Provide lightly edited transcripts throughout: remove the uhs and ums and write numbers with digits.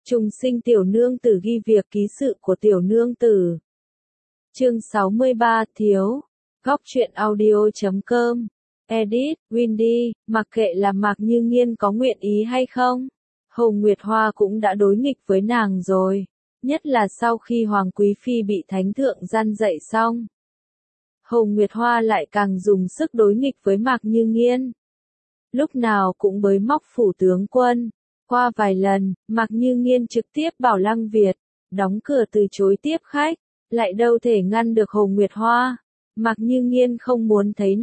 Trùng sinh tiểu nương tử ghi việc ký sự của tiểu nương tử. Chương 63 thiếu. Góc truyện audio.com. Edit, Windy, mặc kệ là Mạc Như Nghiên có nguyện ý hay không. Hồ Nguyệt Hoa cũng đã đối nghịch với nàng rồi. Nhất là sau khi Hoàng Quý Phi bị Thánh Thượng gian dạy xong. Hồ Nguyệt Hoa lại càng dùng sức đối nghịch với Mạc Như Nghiên. Lúc nào cũng bới móc phủ tướng quân. Qua vài lần, Mạc Như Nghiên trực tiếp bảo Lăng Việt, đóng cửa từ chối tiếp khách, lại đâu thể ngăn được Hồ Nguyệt Hoa. Mạc Như Nghiên không muốn thấy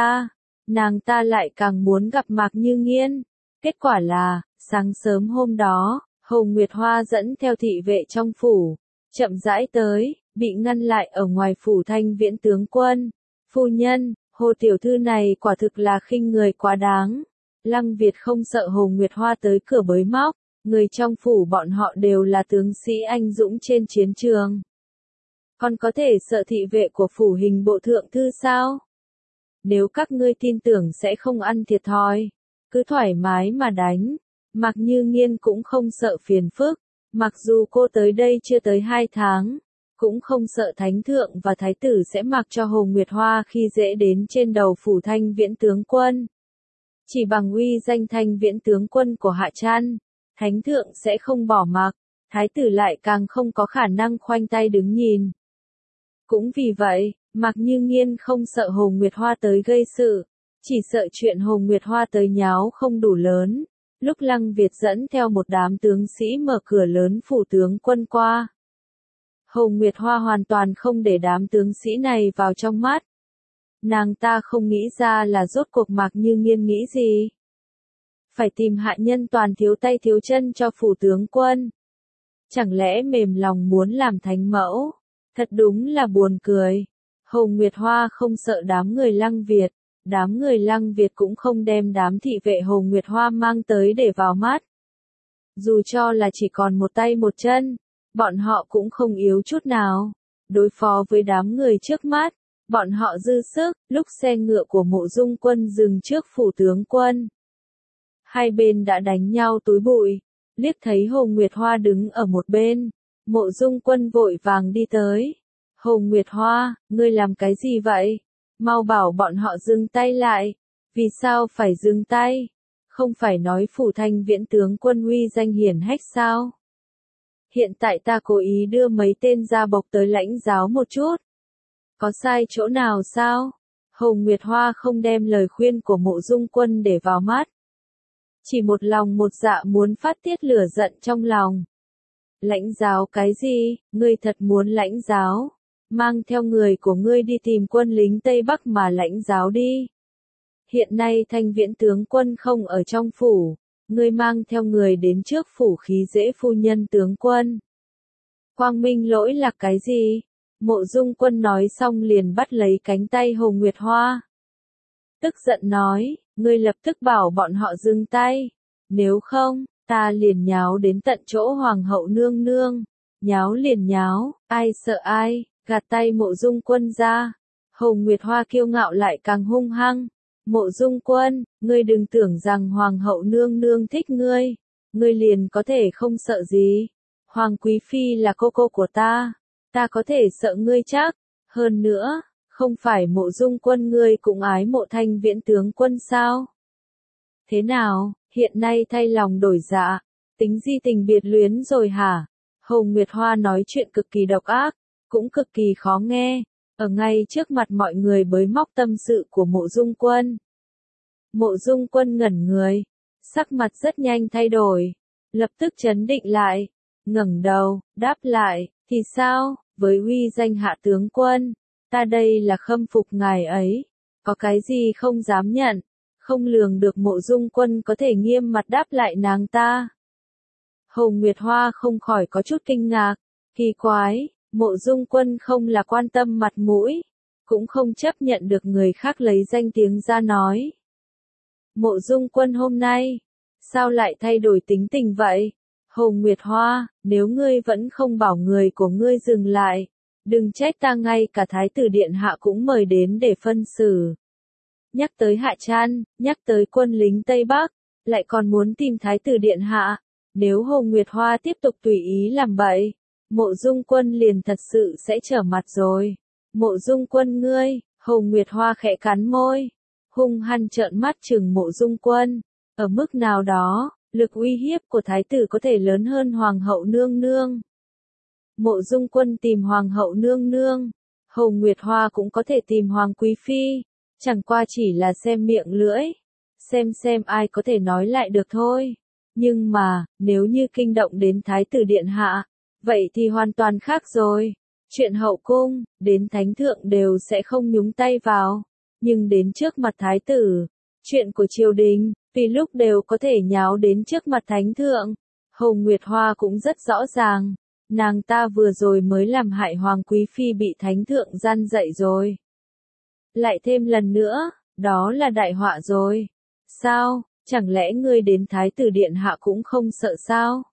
nàng ta lại càng muốn gặp Mạc Như Nghiên. Kết quả là, sáng sớm hôm đó, Hồ Nguyệt Hoa dẫn theo thị vệ trong phủ, chậm rãi tới, bị ngăn lại ở ngoài phủ Thanh Viễn tướng quân. Phu nhân, Hồ tiểu thư này quả thực là khinh người quá đáng. Lăng Việt không sợ Hồ Nguyệt Hoa tới cửa bới móc, người trong phủ bọn họ đều là tướng sĩ anh dũng trên chiến trường. Còn có thể sợ thị vệ của phủ hình bộ thượng thư sao? Nếu các ngươi tin tưởng sẽ không ăn thiệt thòi, cứ thoải mái mà đánh. Mạc Như Nghiên cũng không sợ phiền phức, mặc dù cô tới đây chưa tới 2 tháng, cũng không sợ Thánh Thượng và Thái tử sẽ mặc cho Hồ Nguyệt Hoa khi dễ đến trên đầu phủ Thanh Viễn tướng quân. Chỉ bằng uy danh Thanh Viễn tướng quân của Hạ Trăn, Thánh Thượng sẽ không bỏ mặc, Thái tử lại càng không có khả năng khoanh tay đứng nhìn. Cũng vì vậy, Mạc Như Nghiên không sợ Hồ Nguyệt Hoa tới gây sự, chỉ sợ chuyện Hồ Nguyệt Hoa tới nháo không đủ lớn. Lúc Lăng Việt dẫn theo một đám tướng sĩ mở cửa lớn phủ tướng quân qua, Hồ Nguyệt Hoa hoàn toàn không để đám tướng sĩ này vào trong mắt. Nàng ta không nghĩ ra là rốt cuộc Mạc Như Nghiên nghĩ gì. Phải tìm hạ nhân toàn thiếu tay thiếu chân cho phủ tướng quân. Chẳng lẽ mềm lòng muốn làm thánh mẫu? Thật đúng là buồn cười. Hồ Nguyệt Hoa không sợ đám người Lăng Việt. Đám người Lăng Việt cũng không đem đám thị vệ Hồ Nguyệt Hoa mang tới để vào mắt. Dù cho là chỉ còn một tay một chân, bọn họ cũng không yếu chút nào. Đối phó với đám người trước mắt, bọn họ dư sức. Lúc xe ngựa của Mộ Dung Quân dừng trước phủ tướng quân, hai bên đã đánh nhau túi bụi. Liếc thấy Hồ Nguyệt Hoa đứng ở một bên, Mộ Dung Quân vội vàng đi tới. Hồ Nguyệt Hoa, ngươi làm cái gì vậy? Mau bảo bọn họ dừng tay lại. Vì sao phải dừng tay? Không phải nói phủ Thanh Viễn tướng quân uy danh hiển hách sao? Hiện tại ta cố ý đưa mấy tên gia bộc tới lãnh giáo một chút. Có sai chỗ nào sao? Hồ Nguyệt Hoa không đem lời khuyên của Mộ Dung Quân để vào mắt. Chỉ một lòng một dạ muốn phát tiết lửa giận trong lòng. Lãnh giáo cái gì? Ngươi thật muốn lãnh giáo? Mang theo người của ngươi đi tìm quân lính Tây Bắc mà lãnh giáo đi. Hiện nay Thanh Viễn tướng quân không ở trong phủ, ngươi mang theo người đến trước phủ khí dễ phu nhân tướng quân. Quang minh lỗi là cái gì? Mộ Dung Quân nói xong liền bắt lấy cánh tay Hồ Nguyệt Hoa. Tức giận nói, ngươi lập tức bảo bọn họ dừng tay. Nếu không, ta liền nháo đến tận chỗ Hoàng hậu nương nương. Nháo liền nháo, ai sợ ai, gạt tay Mộ Dung Quân ra. Hồ Nguyệt Hoa kiêu ngạo lại càng hung hăng. Mộ Dung Quân, ngươi đừng tưởng rằng Hoàng hậu nương nương thích ngươi. Ngươi liền có thể không sợ gì. Hoàng Quý Phi là cô cô của ta. Ta có thể sợ ngươi chắc. Hơn nữa, không phải Mộ Dung Quân ngươi cũng ái Mộ Thanh Viễn tướng quân sao? Thế nào, hiện nay thay lòng đổi dạ, tính di tình biệt luyến rồi hả? Hồ Nguyệt Hoa nói chuyện cực kỳ độc ác, cũng cực kỳ khó nghe, ở ngay trước mặt mọi người bới móc tâm sự của Mộ Dung Quân. Mộ Dung Quân ngẩn người, sắc mặt rất nhanh thay đổi, lập tức trấn định lại, ngẩng đầu, đáp lại, thì sao, với uy danh hạ tướng quân, ta đây là khâm phục ngài ấy, có cái gì không dám nhận, không lường được Mộ Dung Quân có thể nghiêm mặt đáp lại nàng ta. Hồ Nguyệt Hoa không khỏi có chút kinh ngạc, kỳ quái, Mộ Dung Quân không là quan tâm mặt mũi, cũng không chấp nhận được người khác lấy danh tiếng ra nói. Mộ Dung Quân hôm nay, sao lại thay đổi tính tình vậy? Hồ Nguyệt Hoa, nếu ngươi vẫn không bảo người của ngươi dừng lại, đừng trách ta ngay cả Thái tử Điện Hạ cũng mời đến để phân xử. Nhắc tới Hạ Trăn, nhắc tới quân lính Tây Bắc, lại còn muốn tìm Thái tử Điện Hạ, Nếu Hồ Nguyệt Hoa tiếp tục tùy ý làm bậy, Mộ Dung Quân liền thật sự sẽ trở mặt rồi. Mộ Dung Quân ngươi, Hồ Nguyệt Hoa khẽ cắn môi, hung hăng trợn mắt trừng Mộ Dung Quân. Ở mức nào đó, lực uy hiếp của thái tử có thể lớn hơn Hoàng hậu nương nương. Mộ Dung Quân tìm Hoàng hậu nương nương, Hồ Nguyệt Hoa cũng có thể tìm Hoàng Quý Phi, chẳng qua chỉ là xem miệng lưỡi, xem ai có thể nói lại được thôi. Nhưng mà, nếu như kinh động đến Thái tử Điện Hạ, vậy thì hoàn toàn khác rồi. Chuyện hậu cung, đến thánh thượng đều sẽ không nhúng tay vào. Nhưng đến trước mặt Thái tử, chuyện của triều đình, vì lúc đều có thể nháo đến trước mặt thánh thượng. Hồ Nguyệt Hoa cũng rất rõ ràng, nàng ta vừa rồi mới làm hại Hoàng Quý Phi bị thánh thượng gian dạy rồi. Lại thêm lần nữa, đó là đại họa rồi. Sao, chẳng lẽ ngươi đến Thái tử Điện Hạ cũng không sợ sao?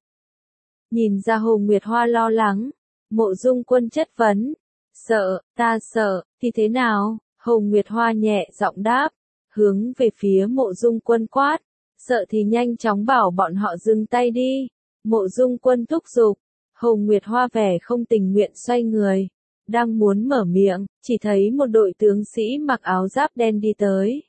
Nhìn ra Hồ Nguyệt Hoa lo lắng, Mộ Dung Quân chất vấn. Sợ, ta sợ, thì thế nào? Hồ Nguyệt Hoa nhẹ giọng đáp, hướng về phía Mộ Dung Quân quát. Sợ thì nhanh chóng bảo bọn họ dừng tay đi. Mộ Dung Quân thúc giục. Hồ Nguyệt Hoa vẻ không tình nguyện xoay người. Đang muốn mở miệng, chỉ thấy một đội tướng sĩ mặc áo giáp đen đi tới.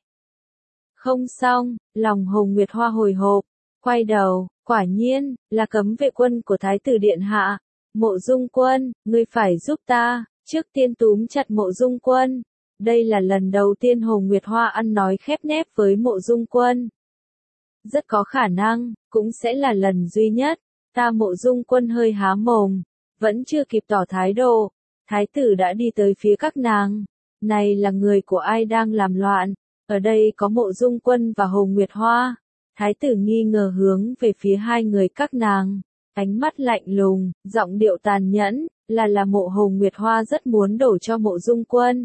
Không xong, lòng Hồ Nguyệt Hoa hồi hộp, quay đầu, quả nhiên, là cấm vệ quân của Thái tử Điện Hạ. Mộ Dung Quân, ngươi phải giúp ta, trước tiên túm chặt Mộ Dung Quân. Đây là lần đầu tiên Hồ Nguyệt Hoa ăn nói khép nép với Mộ Dung Quân. Rất có khả năng, cũng sẽ là lần duy nhất. Ta Mộ Dung Quân hơi há mồm, vẫn chưa kịp tỏ thái độ. Thái tử đã đi tới phía các nàng. Này là người của ai đang làm loạn? Ở đây có Mộ Dung Quân và Hồ Nguyệt Hoa. Thái tử nghi ngờ hướng về phía hai người các nàng. Ánh mắt lạnh lùng, giọng điệu tàn nhẫn, là Mộ Hồ Nguyệt Hoa rất muốn đổ cho Mộ Dung Quân.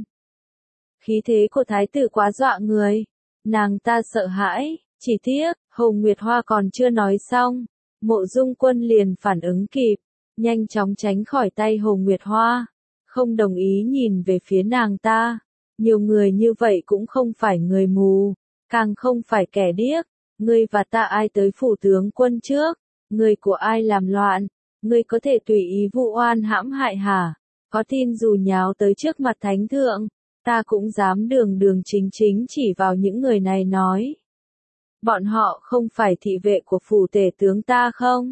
Khí thế của thái tử quá dọa người. Nàng ta sợ hãi, chỉ tiếc, Hồ Nguyệt Hoa còn chưa nói xong. Mộ Dung Quân liền phản ứng kịp, nhanh chóng tránh khỏi tay Hồ Nguyệt Hoa. Không đồng ý nhìn về phía nàng ta. Nhiều người như vậy cũng không phải người mù, càng không phải kẻ điếc. Ngươi và ta ai tới phủ tướng quân trước? Người của ai làm loạn? Ngươi có thể tùy ý vu oan hãm hại hả? Có tin dù nháo tới trước mặt thánh thượng, ta cũng dám đường đường chính chính chỉ vào những người này nói. Bọn họ không phải thị vệ của phủ tể tướng ta không?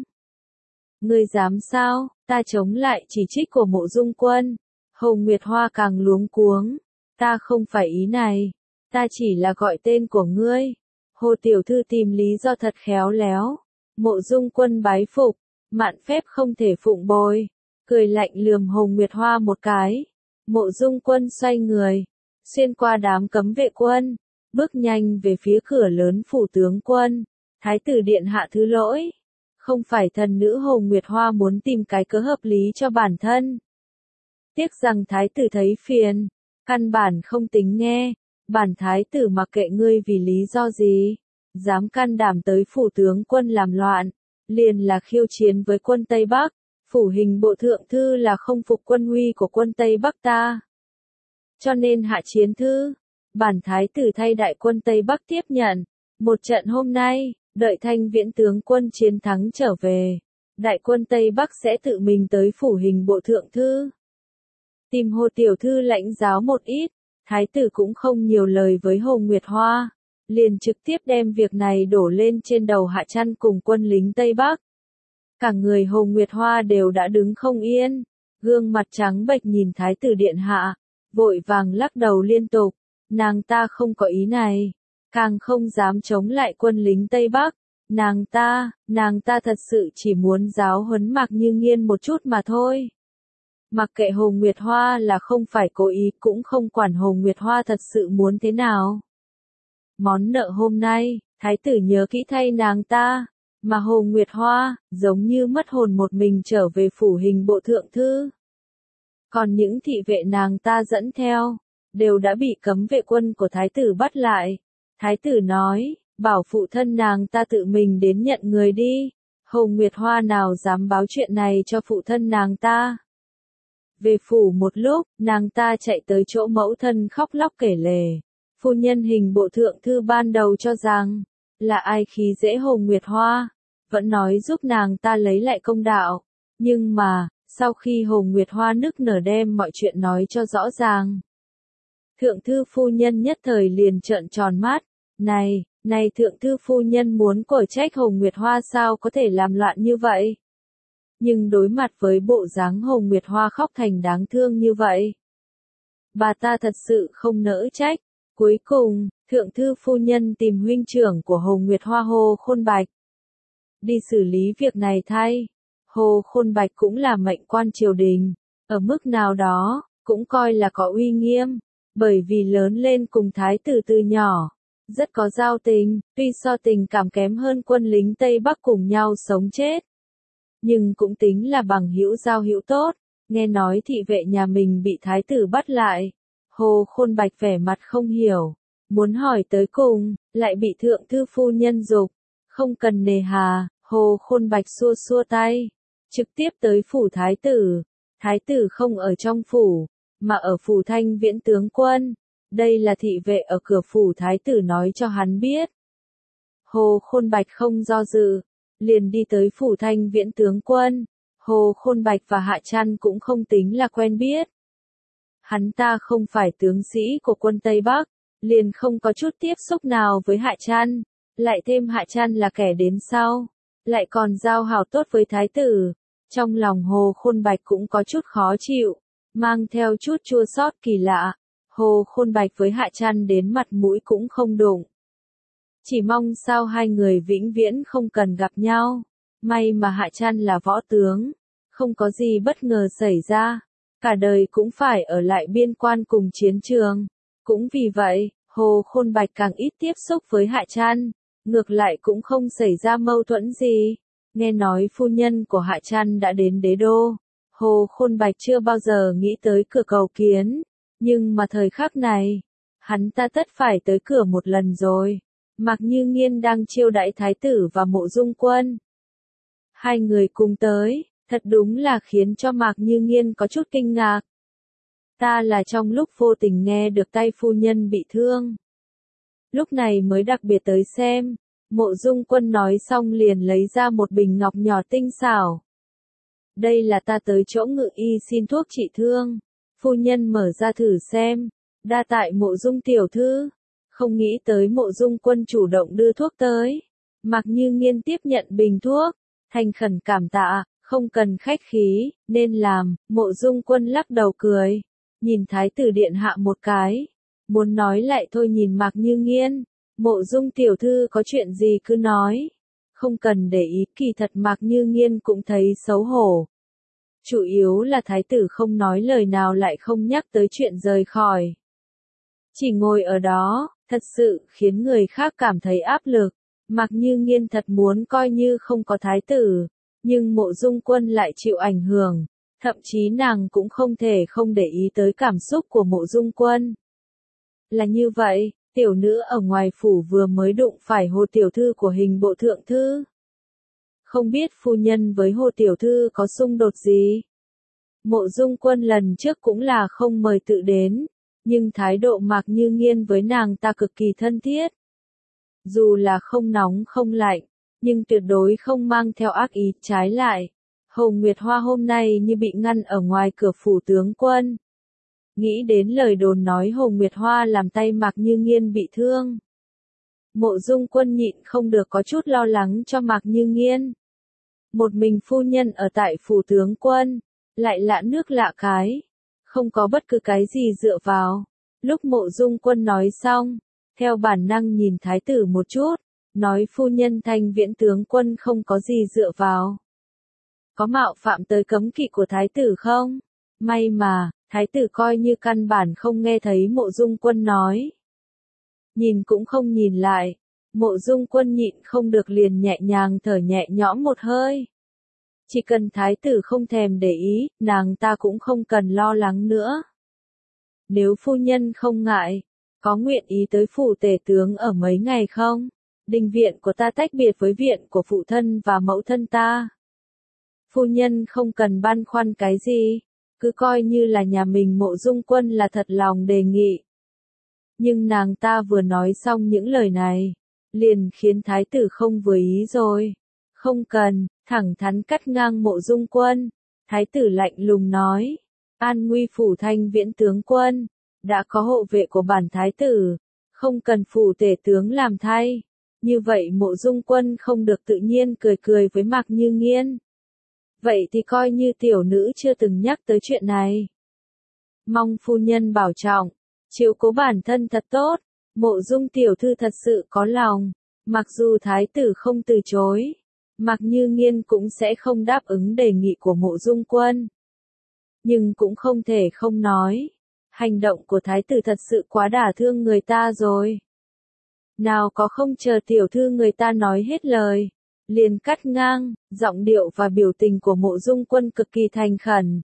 Ngươi dám sao? Ta chống lại chỉ trích của Mộ Dung Quân. Hồ Nguyệt Hoa càng luống cuống. Ta không phải ý này. Ta chỉ là gọi tên của ngươi. Hồ tiểu thư tìm lý do thật khéo léo. Mộ Dung Quân bái phục. Mạn phép không thể phụng bồi. Cười lạnh lườm Hồ Nguyệt Hoa một cái. Mộ Dung Quân xoay người. Xuyên qua đám cấm vệ quân. Bước nhanh về phía cửa lớn phủ tướng quân. Thái tử Điện Hạ thứ lỗi. Không phải thần nữ Hồ Nguyệt Hoa muốn tìm cái cớ hợp lý cho bản thân. Tiếc rằng thái tử thấy phiền. Căn bản không tính nghe. Bản thái tử mặc kệ ngươi vì lý do gì. Dám can đảm tới phủ tướng quân làm loạn. Liền là khiêu chiến với quân Tây Bắc. Phủ hình bộ thượng thư là không phục quân uy của quân Tây Bắc ta. Cho nên hạ chiến thư. Bản thái tử thay đại quân Tây Bắc tiếp nhận. Một trận hôm nay, đợi Thanh Viễn tướng quân chiến thắng trở về. Đại quân Tây Bắc sẽ tự mình tới phủ hình bộ thượng thư. Tìm Hồ tiểu thư lãnh giáo một ít. Thái tử cũng không nhiều lời với Hồ Nguyệt Hoa. Liền trực tiếp đem việc này đổ lên trên đầu Hạ Trăn cùng quân lính Tây Bắc. Cả người Hồ Nguyệt Hoa đều đã đứng không yên. Gương mặt trắng bệch nhìn Thái tử Điện Hạ. Vội vàng lắc đầu liên tục. Nàng ta không có ý này. Càng không dám chống lại quân lính Tây Bắc. Nàng ta thật sự chỉ muốn giáo huấn Mạc Như Nghiên một chút mà thôi. Mặc kệ Hồ Nguyệt Hoa là không phải cố ý cũng không quản Hồ Nguyệt Hoa thật sự muốn thế nào. Món nợ hôm nay, thái tử nhớ kỹ thay nàng ta, mà Hồ Nguyệt Hoa, giống như mất hồn một mình trở về phủ hình bộ thượng thư. Còn những thị vệ nàng ta dẫn theo, đều đã bị cấm vệ quân của thái tử bắt lại. Thái tử nói, bảo phụ thân nàng ta tự mình đến nhận người đi. Hồ Nguyệt Hoa nào dám báo chuyện này cho phụ thân nàng ta. Về phủ một lúc, nàng ta chạy tới chỗ mẫu thân khóc lóc kể lể. Phu nhân hình bộ thượng thư ban đầu cho rằng, là ai khi dễ Hồ Nguyệt Hoa. vẫn nói giúp nàng ta lấy lại công đạo. Nhưng mà, sau khi Hồ Nguyệt Hoa nức nở đem mọi chuyện nói cho rõ ràng, thượng thư phu nhân nhất thời liền trợn tròn mắt. Này thượng thư phu nhân muốn cổi trách Hồ Nguyệt Hoa sao có thể làm loạn như vậy? Nhưng đối mặt với bộ dáng Hồ Nguyệt Hoa khóc thành đáng thương như vậy, bà ta thật sự không nỡ trách. Cuối cùng, thượng thư phu nhân tìm huynh trưởng của Hồ Nguyệt Hoa Hồ Khôn Bạch đi xử lý việc này thay. Hồ Khôn Bạch cũng là mệnh quan triều đình, ở mức nào đó, cũng coi là có uy nghiêm, bởi vì lớn lên cùng thái tử từ nhỏ, rất có giao tình, tuy so tình cảm kém hơn quân lính Tây Bắc cùng nhau sống chết, nhưng cũng tính là bằng hữu giao hữu tốt. Nghe nói thị vệ nhà mình bị thái tử bắt lại, Hồ Khôn Bạch vẻ mặt không hiểu, muốn hỏi tới cùng, lại bị thượng thư phu nhân giục, không cần nề hà. Hồ Khôn Bạch xua xua tay, trực tiếp tới phủ thái tử. Thái tử không ở trong phủ, mà ở phủ Thanh Viễn tướng quân. Đây là thị vệ ở cửa phủ thái tử nói cho hắn biết. Hồ Khôn Bạch không do dự, liền đi tới phủ Thanh Viễn tướng quân. Hồ Khôn Bạch và Hạ Trăn cũng không tính là quen biết. Hắn ta không phải tướng sĩ của quân Tây Bắc, liền không có chút tiếp xúc nào với Hạ Trăn, lại thêm Hạ Trăn là kẻ đến sau, lại còn giao hảo tốt với thái tử. Trong lòng Hồ Khôn Bạch cũng có chút khó chịu, mang theo chút chua xót kỳ lạ. Hồ Khôn Bạch với Hạ Trăn đến mặt mũi cũng không đụng. Chỉ mong sao hai người vĩnh viễn không cần gặp nhau. May mà Hạ Trăn là võ tướng, không có gì bất ngờ xảy ra, cả đời cũng phải ở lại biên quan cùng chiến trường. Cũng vì vậy, Hồ Khôn Bạch càng ít tiếp xúc với Hạ Trăn, ngược lại cũng không xảy ra mâu thuẫn gì. Nghe nói phu nhân của Hạ Trăn đã đến đế đô, Hồ Khôn Bạch chưa bao giờ nghĩ tới cửa cầu kiến, nhưng mà thời khắc này, hắn ta tất phải tới cửa một lần rồi. Mạc Như Nghiên đang chiêu đãi thái tử và Mộ Dung Quân. Hai người cùng tới, thật đúng là khiến cho Mạc Như Nghiên có chút kinh ngạc. Ta là trong lúc vô tình nghe được tay phu nhân bị thương, lúc này mới đặc biệt tới xem. Mộ Dung Quân nói xong liền lấy ra một bình ngọc nhỏ tinh xảo. Đây là ta tới chỗ Ngự y xin thuốc trị thương. Phu nhân mở ra thử xem. Đa tại Mộ Dung tiểu thư. Không nghĩ tới Mộ Dung Quân chủ động đưa thuốc tới. Mạc Như Nghiên tiếp nhận bình thuốc, thành khẩn cảm tạ, không cần khách khí, nên làm. Mộ Dung Quân lắc đầu cười, nhìn thái tử điện hạ một cái, muốn nói lại thôi nhìn Mạc Như Nghiên. Mộ Dung tiểu thư có chuyện gì cứ nói, không cần để ý. Kỳ thật Mạc Như Nghiên cũng thấy xấu hổ, chủ yếu là thái tử không nói lời nào lại không nhắc tới chuyện rời khỏi, chỉ ngồi ở đó, thật sự khiến người khác cảm thấy áp lực. Mạc Như Nghiên thật muốn coi như không có thái tử, nhưng Mộ Dung Quân lại chịu ảnh hưởng, thậm chí nàng cũng không thể không để ý tới cảm xúc của Mộ Dung Quân. Là như vậy, tiểu nữ ở ngoài phủ vừa mới đụng phải Hồ tiểu thư của Hình bộ thượng thư. Không biết phu nhân với Hồ tiểu thư có xung đột gì? Mộ Dung Quân lần trước cũng là không mời tự đến, nhưng thái độ Mạc Như Nghiên với nàng ta cực kỳ thân thiết. Dù là không nóng không lạnh, nhưng tuyệt đối không mang theo ác ý. Trái lại, Hồ Nguyệt Hoa hôm nay như bị ngăn ở ngoài cửa phủ tướng quân. Nghĩ đến lời đồn nói Hồ Nguyệt Hoa làm tay Mạc Như Nghiên bị thương, Mộ Dung Quân nhịn không được có chút lo lắng cho Mạc Như Nghiên. Một mình phu nhân ở tại phủ tướng quân, lại lạ nước lạ cái, không có bất cứ cái gì dựa vào. Lúc Mộ Dung Quân nói xong, theo bản năng nhìn thái tử một chút, nói phu nhân Thanh Viễn tướng quân không có gì dựa vào. Có mạo phạm tới cấm kỵ của thái tử không? May mà, thái tử coi như căn bản không nghe thấy Mộ Dung Quân nói. Nhìn cũng không nhìn lại, Mộ Dung Quân nhịn không được liền nhẹ nhàng thở nhẹ nhõm một hơi. Chỉ cần thái tử không thèm để ý, nàng ta cũng không cần lo lắng nữa. Nếu phu nhân không ngại, có nguyện ý tới phủ tể tướng ở mấy ngày không? Đình viện của ta tách biệt với viện của phụ thân và mẫu thân ta. Phu nhân không cần băn khoăn cái gì, cứ coi như là nhà mình. Mộ Dung Quân là thật lòng đề nghị. Nhưng nàng ta vừa nói xong những lời này, liền khiến thái tử không vừa ý rồi. Không cần, thẳng thắn cắt ngang Mộ Dung Quân. Thái tử lạnh lùng nói. An Nguy phủ Thanh Viễn tướng quân, đã có hộ vệ của bản thái tử, không cần phủ tể tướng làm thay. Như vậy Mộ Dung Quân không được tự nhiên cười cười với Mạc Như Nghiên. Vậy thì coi như tiểu nữ chưa từng nhắc tới chuyện này. Mong phu nhân bảo trọng, chiếu cố bản thân thật tốt. Mộ Dung tiểu thư thật sự có lòng, mặc dù thái tử không từ chối, Mạc Như Nghiên cũng sẽ không đáp ứng đề nghị của Mộ Dung Quân. Nhưng cũng không thể không nói, hành động của thái tử thật sự quá đả thương người ta rồi. Nào có không chờ tiểu thư người ta nói hết lời, liền cắt ngang. Giọng điệu và biểu tình của Mộ Dung Quân cực kỳ thành khẩn.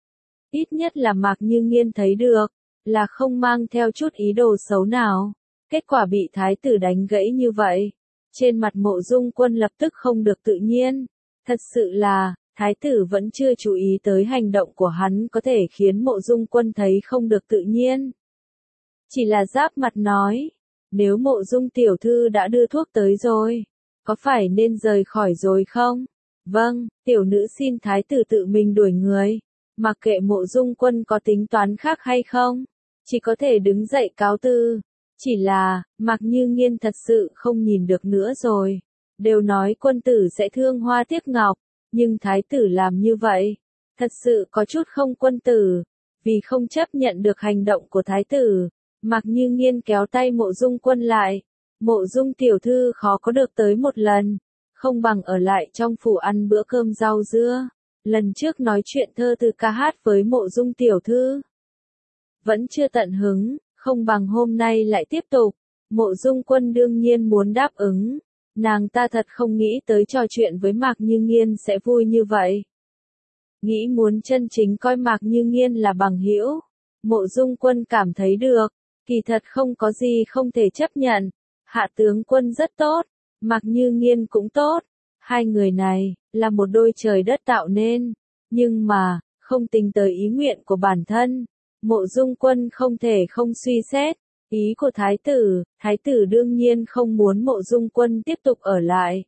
Ít nhất là Mạc Như Nghiên thấy được, là không mang theo chút ý đồ xấu nào. Kết quả bị thái tử đánh gãy như vậy, trên mặt Mộ Dung Quân lập tức không được tự nhiên. Thật sự là, thái tử vẫn chưa chú ý tới hành động của hắn có thể khiến Mộ Dung Quân thấy không được tự nhiên. Chỉ là giáp mặt nói, nếu Mộ Dung tiểu thư đã đưa thuốc tới rồi, có phải nên rời khỏi rồi không? Vâng, tiểu nữ xin thái tử tự mình đuổi người. Mặc kệ Mộ Dung Quân có tính toán khác hay không, chỉ có thể đứng dậy cáo từ. Chỉ là, Mạc Như Nghiên thật sự không nhìn được nữa rồi. Đều nói quân tử sẽ thương hoa tiếc ngọc, nhưng thái tử làm như vậy, thật sự có chút không quân tử. Vì không chấp nhận được hành động của thái tử, Mạc Như Nghiên kéo tay Mộ Dung Quân lại. Mộ Dung tiểu thư khó có được tới một lần, không bằng ở lại trong phủ ăn bữa cơm rau dưa. Lần trước nói chuyện thơ từ ca hát với Mộ Dung tiểu thư, vẫn chưa tận hứng, không bằng hôm nay lại tiếp tục. Mộ Dung Quân đương nhiên muốn đáp ứng. Nàng ta thật không nghĩ tới trò chuyện với Mạc Như Nghiên sẽ vui như vậy. Nghĩ muốn chân chính coi Mạc Như Nghiên là bằng hữu. Mộ Dung Quân cảm thấy được, kỳ thật không có gì không thể chấp nhận. Hạ tướng quân rất tốt, Mạc Như Nghiên cũng tốt. Hai người này, là một đôi trời đất tạo nên. Nhưng mà, không tính tới ý nguyện của bản thân. Mộ Dung Quân không thể không suy xét. Ý của thái tử đương nhiên không muốn Mộ Dung Quân tiếp tục ở lại.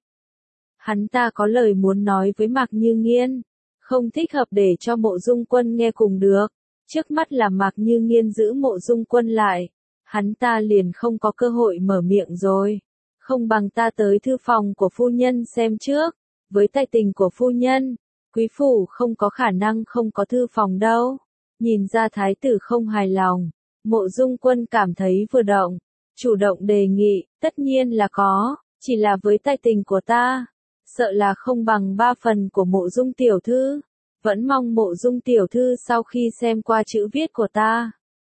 Hắn ta có lời muốn nói với Mạc Như Nghiên, không thích hợp để cho Mộ Dung Quân nghe cùng được. Trước mắt là Mạc Như Nghiên giữ Mộ Dung Quân lại, hắn ta liền không có cơ hội mở miệng rồi. Không bằng ta tới thư phòng của phu nhân xem trước, với tài tình của phu nhân, quý phủ không có khả năng không có thư phòng đâu. Nhìn ra thái tử không hài lòng, Mộ Dung Quân cảm thấy vừa động, chủ động đề nghị, tất nhiên là có, chỉ là với tài tình của ta, sợ là không bằng 3 phần của Mộ Dung tiểu thư. Vẫn mong Mộ Dung tiểu thư sau khi xem qua chữ viết của ta,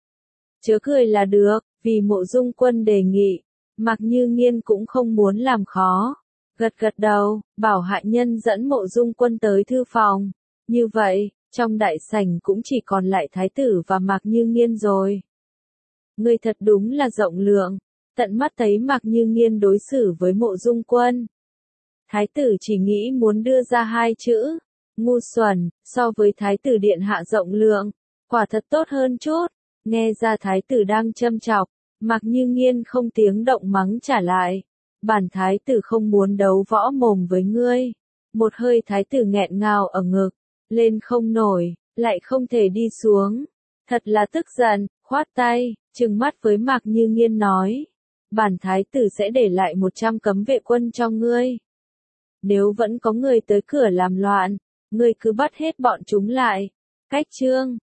chớ cười là được. Vì Mộ Dung Quân đề nghị, Mạc Như Nghiên cũng không muốn làm khó, gật gật đầu, bảo hạ nhân dẫn Mộ Dung Quân tới thư phòng. Như vậy, trong đại sảnh cũng chỉ còn lại thái tử và Mạc Như Nghiên rồi. Người thật đúng là rộng lượng, tận mắt thấy Mạc Như Nghiên đối xử với Mộ Dung Quân. Thái tử chỉ nghĩ muốn đưa ra 2 chữ, ngu xuẩn. So với thái tử điện hạ rộng lượng, quả thật tốt hơn chút. Nghe ra thái tử đang châm chọc, Mạc Như Nghiên không tiếng động mắng trả lại. Bản thái tử không muốn đấu võ mồm với ngươi. Một hơi thái tử nghẹn ngào ở ngực, lên không nổi, lại không thể đi xuống. Thật là tức giận, khoát tay, trừng mắt với Mạc Như Nghiên nói. Bản thái tử sẽ để lại 100 cấm vệ quân cho ngươi. Nếu vẫn có người tới cửa làm loạn, ngươi cứ bắt hết bọn chúng lại. Cách chương